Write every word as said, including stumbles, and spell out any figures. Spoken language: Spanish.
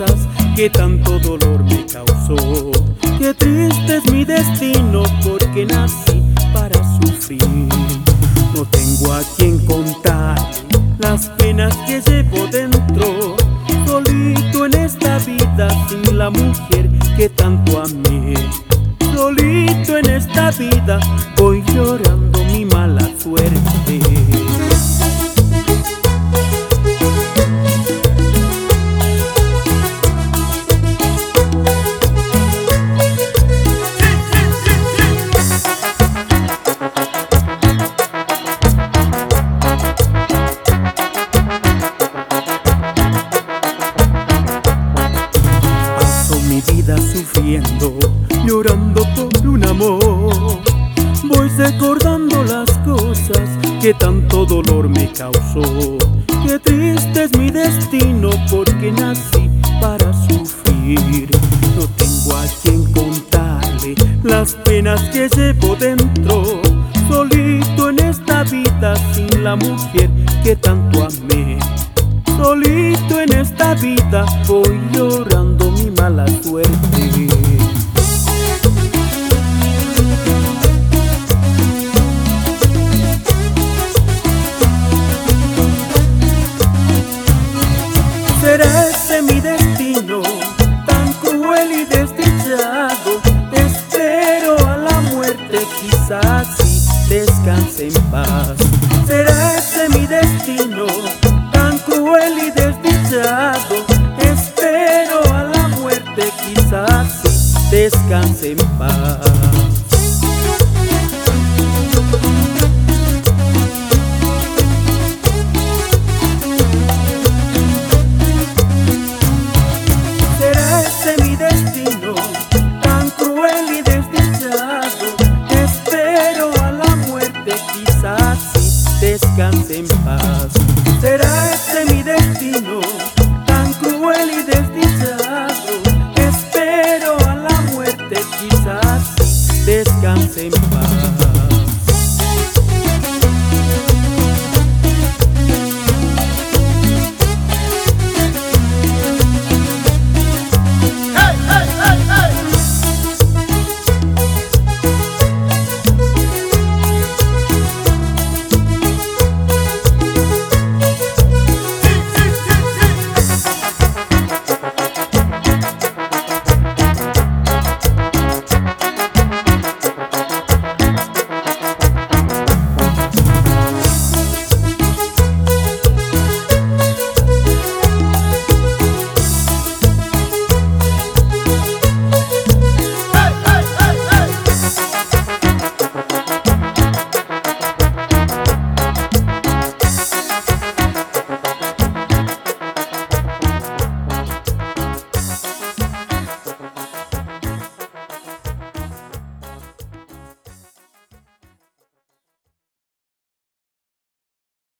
cosas que tanto dolor me causó. Qué triste es mi destino, porque nací para sufrir. No tengo a quien contar las penas que llevo dentro, solito en esta vida sin la mujer que tanto amé. Solito en esta vida voy llorando mi mala suerte. Mi vida sufriendo, llorando por un amor. Voy recordando las cosas que tanto dolor me causó. Qué triste es mi destino, porque nací para sufrir. No tengo a quien contarle las penas que llevo dentro, solito en esta vida sin la mujer que tanto amé. Solito en esta vida voy llorando mi mala suerte. ¿Será ese mi destino tan cruel y desdichado? Espero a la muerte, quizás sí descanse en paz. ¿Será ese mi destino tan cruel y desdichado? Espero a la muerte, quizás sí descanse en paz.